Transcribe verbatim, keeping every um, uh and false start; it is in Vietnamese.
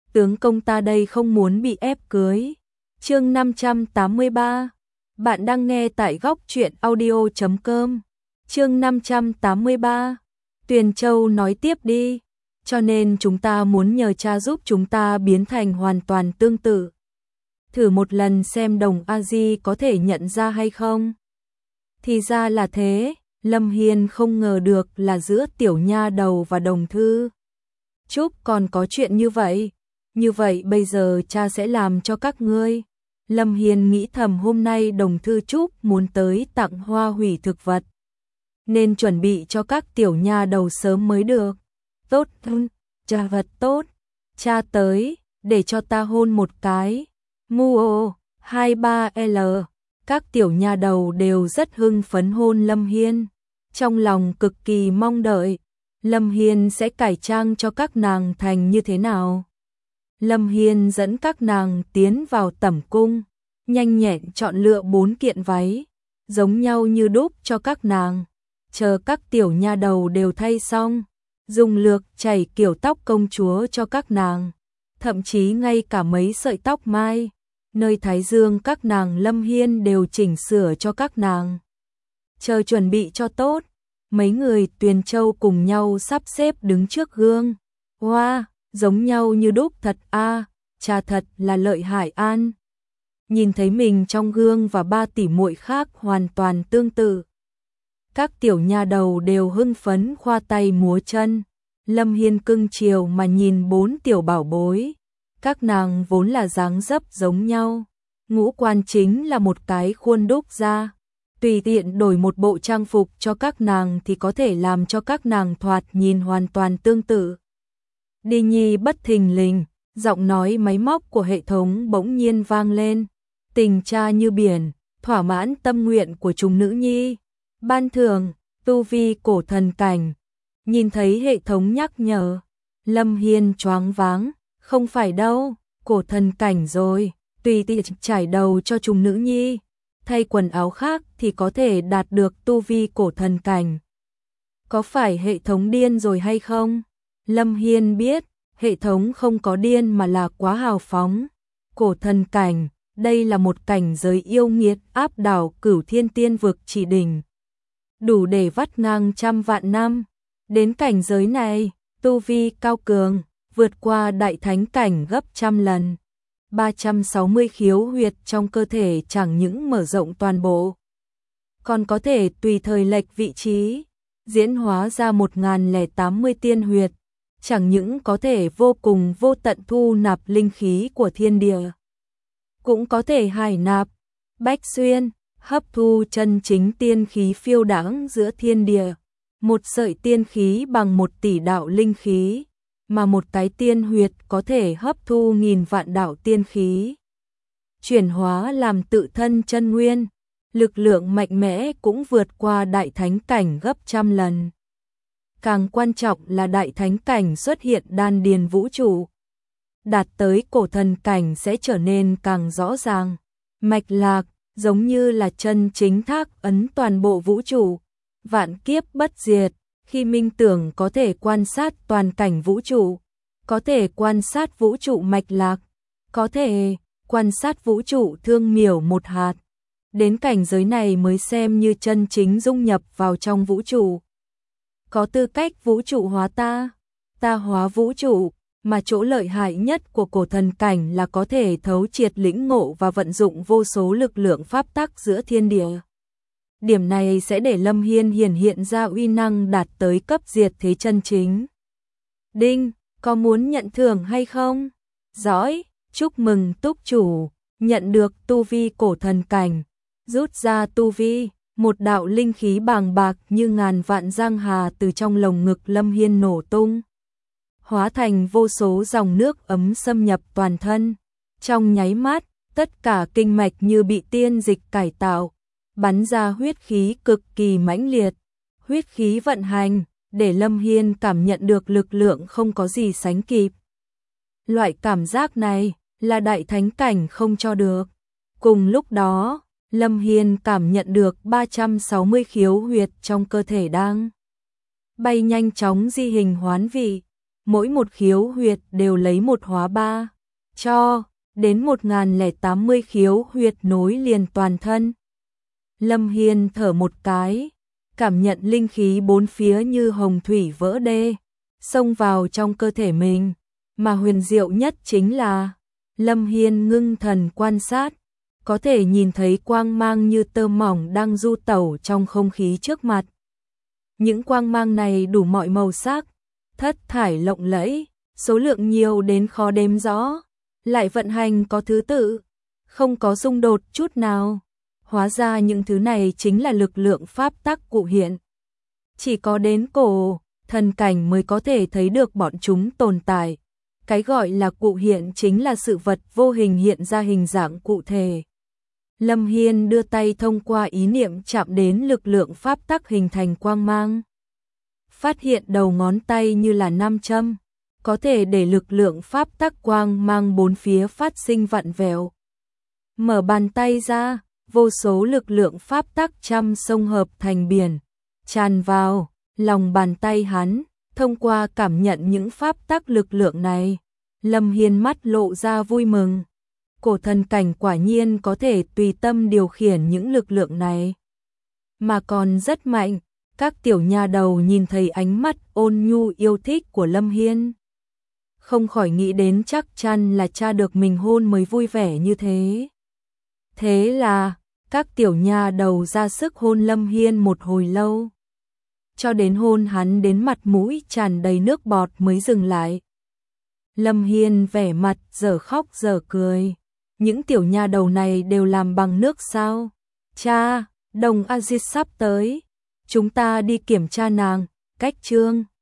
tướng công ta đây không muốn bị ép cưới. Chương năm trăm tám mươi ba. Bạn đang nghe tại góc truyện audio chấm com. Chương năm trăm tám mươi ba. Tuyền Châu nói tiếp đi. Cho nên chúng ta muốn nhờ cha giúp chúng ta biến thành hoàn toàn tương tự. Thử một lần xem Đồng A Di có thể nhận ra hay không. Thì ra là thế, Lâm Hiên không ngờ được là giữa tiểu nha đầu và Đồng Thư Trúc còn có chuyện như vậy. Như vậy bây giờ cha sẽ làm cho các ngươi. Lâm Hiên nghĩ thầm hôm nay Đồng Thư Trúc muốn tới tặng hoa hủy thực vật, nên chuẩn bị cho các tiểu nha đầu sớm mới được. Tốt, cha vật tốt. Cha tới, để cho ta hôn một cái. Mu hai ba L. Các tiểu nha đầu đều rất hưng phấn hôn Lâm Hiên, trong lòng cực kỳ mong đợi Lâm Hiên sẽ cải trang cho các nàng thành như thế nào. Lâm Hiên dẫn các nàng tiến vào tẩm cung, nhanh nhẹn chọn lựa bốn kiện váy giống nhau như đúc cho các nàng. Chờ các tiểu nha đầu đều thay xong, dùng lược chảy kiểu tóc công chúa cho các nàng, thậm chí ngay cả mấy sợi tóc mai nơi thái dương các nàng Lâm Hiên đều chỉnh sửa cho các nàng. Chờ chuẩn bị cho tốt, mấy người Tuyền Châu cùng nhau sắp xếp đứng trước gương. Hoa, wow, giống nhau như đúc thật a, à, cha thật là lợi hại an. Nhìn thấy mình trong gương và ba tỷ muội khác hoàn toàn tương tự, các tiểu nha đầu đều hưng phấn khoa tay múa chân. Lâm Hiên cưng chiều mà nhìn bốn tiểu bảo bối. Các nàng vốn là dáng dấp giống nhau, ngũ quan chính là một cái khuôn đúc ra. Tùy tiện đổi một bộ trang phục cho các nàng thì có thể làm cho các nàng thoạt nhìn hoàn toàn tương tự. Đi Nhi bất thình lình, giọng nói máy móc của hệ thống bỗng nhiên vang lên. Tình cha như biển, thỏa mãn tâm nguyện của chúng nữ nhi. Ban thưởng, tu vi cổ thần cảnh. Nhìn thấy hệ thống nhắc nhở, Lâm Hiên choáng váng. Không phải đâu, cổ thần cảnh rồi, tùy tiện trải đầu cho chúng nữ nhi, thay quần áo khác thì có thể đạt được tu vi cổ thần cảnh. Có phải hệ thống điên rồi hay không? Lâm Hiên biết, hệ thống không có điên mà là quá hào phóng. Cổ thần cảnh, đây là một cảnh giới yêu nghiệt áp đảo cửu thiên tiên vực chỉ đỉnh, đủ để vắt ngang trăm vạn năm. Đến cảnh giới này, tu vi cao cường, vượt qua đại thánh cảnh gấp trăm lần. ba trăm sáu mươi khiếu huyệt trong cơ thể chẳng những mở rộng toàn bộ, còn có thể tùy thời lệch vị trí, diễn hóa ra một nghìn lẻ tám mươi tiên huyệt, chẳng những có thể vô cùng vô tận thu nạp linh khí của thiên địa, cũng có thể hải nạp, bách xuyên, hấp thu chân chính tiên khí phiêu đãng giữa thiên địa. Một sợi tiên khí bằng một tỷ đạo linh khí, mà một cái tiên huyệt có thể hấp thu nghìn vạn đạo tiên khí, chuyển hóa làm tự thân chân nguyên, lực lượng mạnh mẽ cũng vượt qua đại thánh cảnh gấp trăm lần. Càng quan trọng là đại thánh cảnh xuất hiện đan điền vũ trụ, đạt tới cổ thần cảnh sẽ trở nên càng rõ ràng, mạch lạc giống như là chân chính thác ấn toàn bộ vũ trụ, vạn kiếp bất diệt. Khi minh tưởng có thể quan sát toàn cảnh vũ trụ, có thể quan sát vũ trụ mạch lạc, có thể quan sát vũ trụ thương miểu một hạt. Đến cảnh giới này mới xem như chân chính dung nhập vào trong vũ trụ. Có tư cách vũ trụ hóa ta, ta hóa vũ trụ, mà chỗ lợi hại nhất của cổ thần cảnh là có thể thấu triệt lĩnh ngộ và vận dụng vô số lực lượng pháp tắc giữa thiên địa. Điểm này sẽ để Lâm Hiên hiển hiện ra uy năng đạt tới cấp diệt thế chân chính. Đinh, có muốn nhận thưởng hay không? Giỏi, chúc mừng túc chủ, nhận được tu vi cổ thần cảnh. Rút ra tu vi, một đạo linh khí bàng bạc như ngàn vạn giang hà từ trong lồng ngực Lâm Hiên nổ tung, hóa thành vô số dòng nước ấm xâm nhập toàn thân. Trong nháy mắt, tất cả kinh mạch như bị tiên dịch cải tạo, bắn ra huyết khí cực kỳ mãnh liệt. Huyết khí vận hành, để Lâm Hiên cảm nhận được lực lượng không có gì sánh kịp. Loại cảm giác này là đại thánh cảnh không cho được. Cùng lúc đó, Lâm Hiên cảm nhận được ba trăm sáu mươi khiếu huyệt trong cơ thể đang bay nhanh chóng di hình hoán vị. mỗi một khiếu huyệt đều lấy một hóa ba, cho đến một nghìn lẻ tám mươi khiếu huyệt nối liền toàn thân. Lâm Hiên thở một cái, cảm nhận linh khí bốn phía như hồng thủy vỡ đê, xông vào trong cơ thể mình, mà huyền diệu nhất chính là Lâm Hiên ngưng thần quan sát, có thể nhìn thấy quang mang như tơ mỏng đang du tẩu trong không khí trước mặt. Những quang mang này đủ mọi màu sắc, thất thải lộng lẫy, số lượng nhiều đến khó đếm rõ, lại vận hành có thứ tự, không có xung đột chút nào. Hóa ra những thứ này chính là lực lượng pháp tắc cụ hiện. Chỉ có đến cổ thần cảnh mới có thể thấy được bọn chúng tồn tại. Cái gọi là cụ hiện chính là sự vật vô hình hiện ra hình dạng cụ thể. Lâm Hiên đưa tay thông qua ý niệm chạm đến lực lượng pháp tắc hình thành quang mang. Phát hiện đầu ngón tay như là nam châm, có thể để lực lượng pháp tắc quang mang bốn phía phát sinh vặn vẹo. Mở bàn tay ra, vô số lực lượng pháp tắc trăm sông hợp thành biển, tràn vào lòng bàn tay hắn. Thông qua cảm nhận những pháp tắc lực lượng này, Lâm Hiên mắt lộ ra vui mừng. Cổ thần cảnh quả nhiên có thể tùy tâm điều khiển những lực lượng này, mà còn rất mạnh. Các tiểu nha đầu nhìn thấy ánh mắt ôn nhu yêu thích của Lâm Hiên, không khỏi nghĩ đến chắc chắn là cha được mình hôn mới vui vẻ như thế. Thế là các tiểu nha đầu ra sức hôn Lâm Hiên một hồi lâu, cho đến hôn hắn đến mặt mũi tràn đầy nước bọt mới dừng lại. Lâm Hiên vẻ mặt dở khóc dở cười. Những tiểu nha đầu này đều làm bằng nước sao? Cha, Đồng A-di sắp tới, chúng ta đi kiểm tra nàng. Cách chương